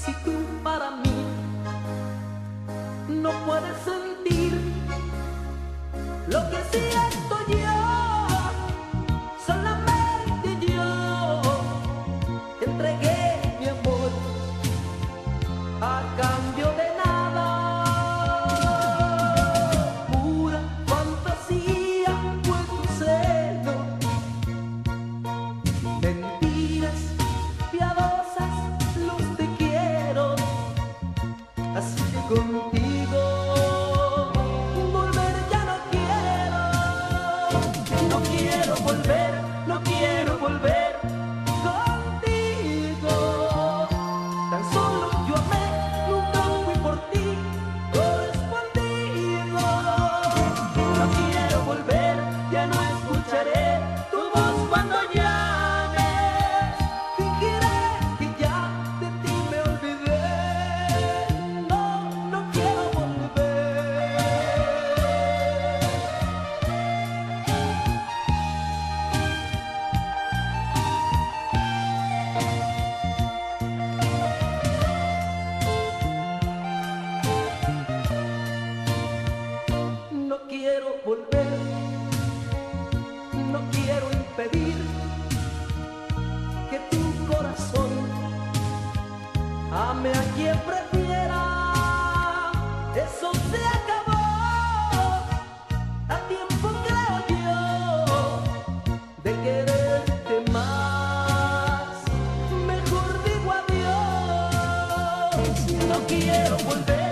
Si tú para mí no puedes sentir lo que siento yo, solamente yo te entregué mi amor a cambio de nada. Pura fantasía fue tu celo, mentiras piadosas los te quiero, así que contigo volver ya no quiero. No quiero volver, no quiero volver contigo. Tan solo yo amé, nunca fui por ti correspondido. No quiero volver, ya no escucharé tu voz cuando llames. Fingiré que ya de ti me olvidé. No, no quiero volver. No quiero volver, no quiero impedir que tu corazón ame a quien prefiera. Eso se acabó, a tiempo creo yo de quererte más. Mejor digo adiós, no quiero volver.